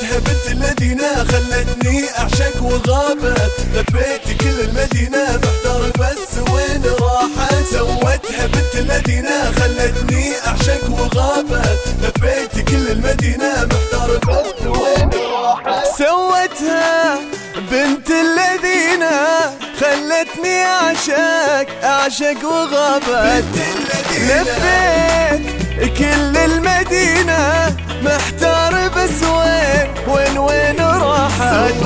سوتها بنت المدينة خلتني أعشق وغابت، لبيت كل المدينة محتار بس وين راحت. سوتها بنت المدينة خلتني أعشق وغابت، لبيت كل المدينة محتار بس وين راحت. سوتها بنت الذين خلتني أعشق وغابت، لفيت كل المدينة محتار بس وين راحت.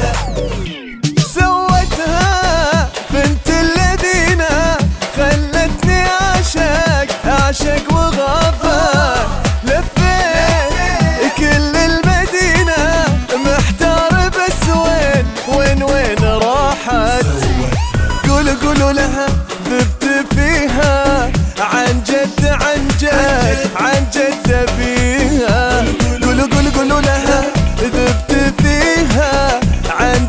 سوتها بنت الذين خلتني أعشق وغابت، لفيت كل المدينة محتار بس وين راحت. قولوا لها ذبت فيها عن جد فيها. قولوا لها ذبت فيها عن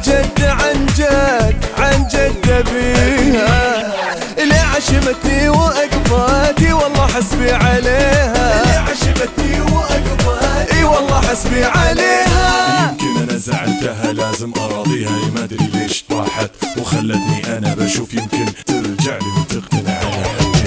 جد فيها. اللي عشمتني وأقفاتي والله حسبي عليها، اللي عشمتني وأقفاتي اي والله حسبي عليها. يمكن انا زعلتها لازم اراضيها، ما ادري ليش راحت وخلتني انا بشوف يمكن ترجع لي وتقتنع على حبي.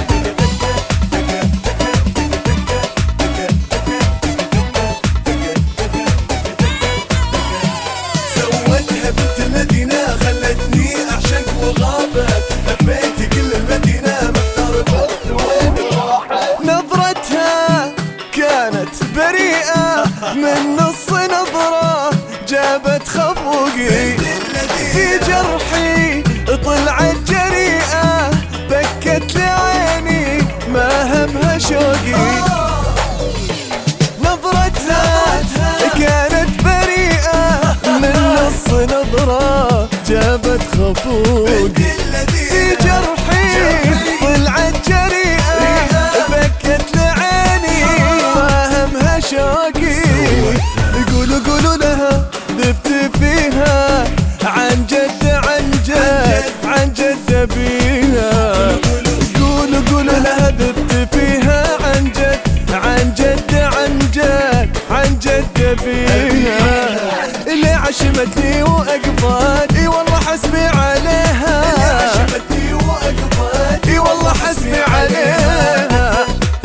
سوتها بنت المدينة خلتني أعشق وغابت، لبيت كل المدينة محتار بس وين راحت. نظرتها كانت بريئة من نص نظرة جابت خفوقي، في جرحي طلعت جريئة بكت لعيني ما همها شوقي. نظرتها كانت بريئة من نص نظرة جابت خفوقي، في جرحي طلعت جريئة بكت لعيني ما همها شوقي. قولوا لها ذبت فيها عن جد بيها. قولوا لها ذبت فيها عن جد بيها. اللي عشمتني وأقفاتي والله حسبي عليها، اللي عشمتني وأقفاتي والله حسبي عليها.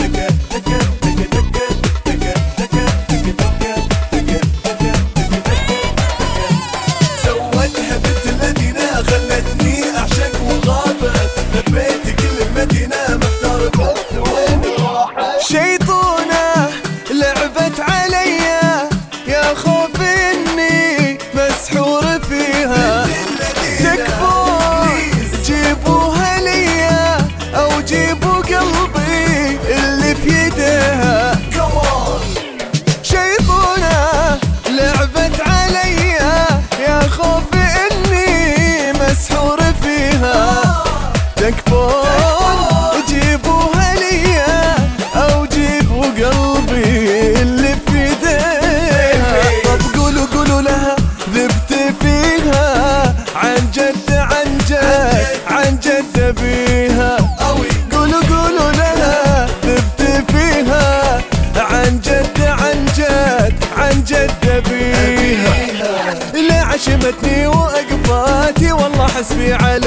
سوتها بنت المدينة خلتني أعشق وغابت، لبيت كل المدينة محتار بس وين راحت. شيطونة لعبت عليا يا خوف إني مسحور فيها. تكفون جيبوها ليا أو جيبوا قلبي اللي في يديها. شيطونة لعبت عليا يا خوف إني مسحور فيها. تكفون جيبوها ليا أو جيبوا قلبي اللي في يديها. طب قولوا لها ذبت فيها عن جد بيها. قولوا لها ذبت فيها عن جد بيها. اللي عشمتني وأقفاتي والله حسبي عليها.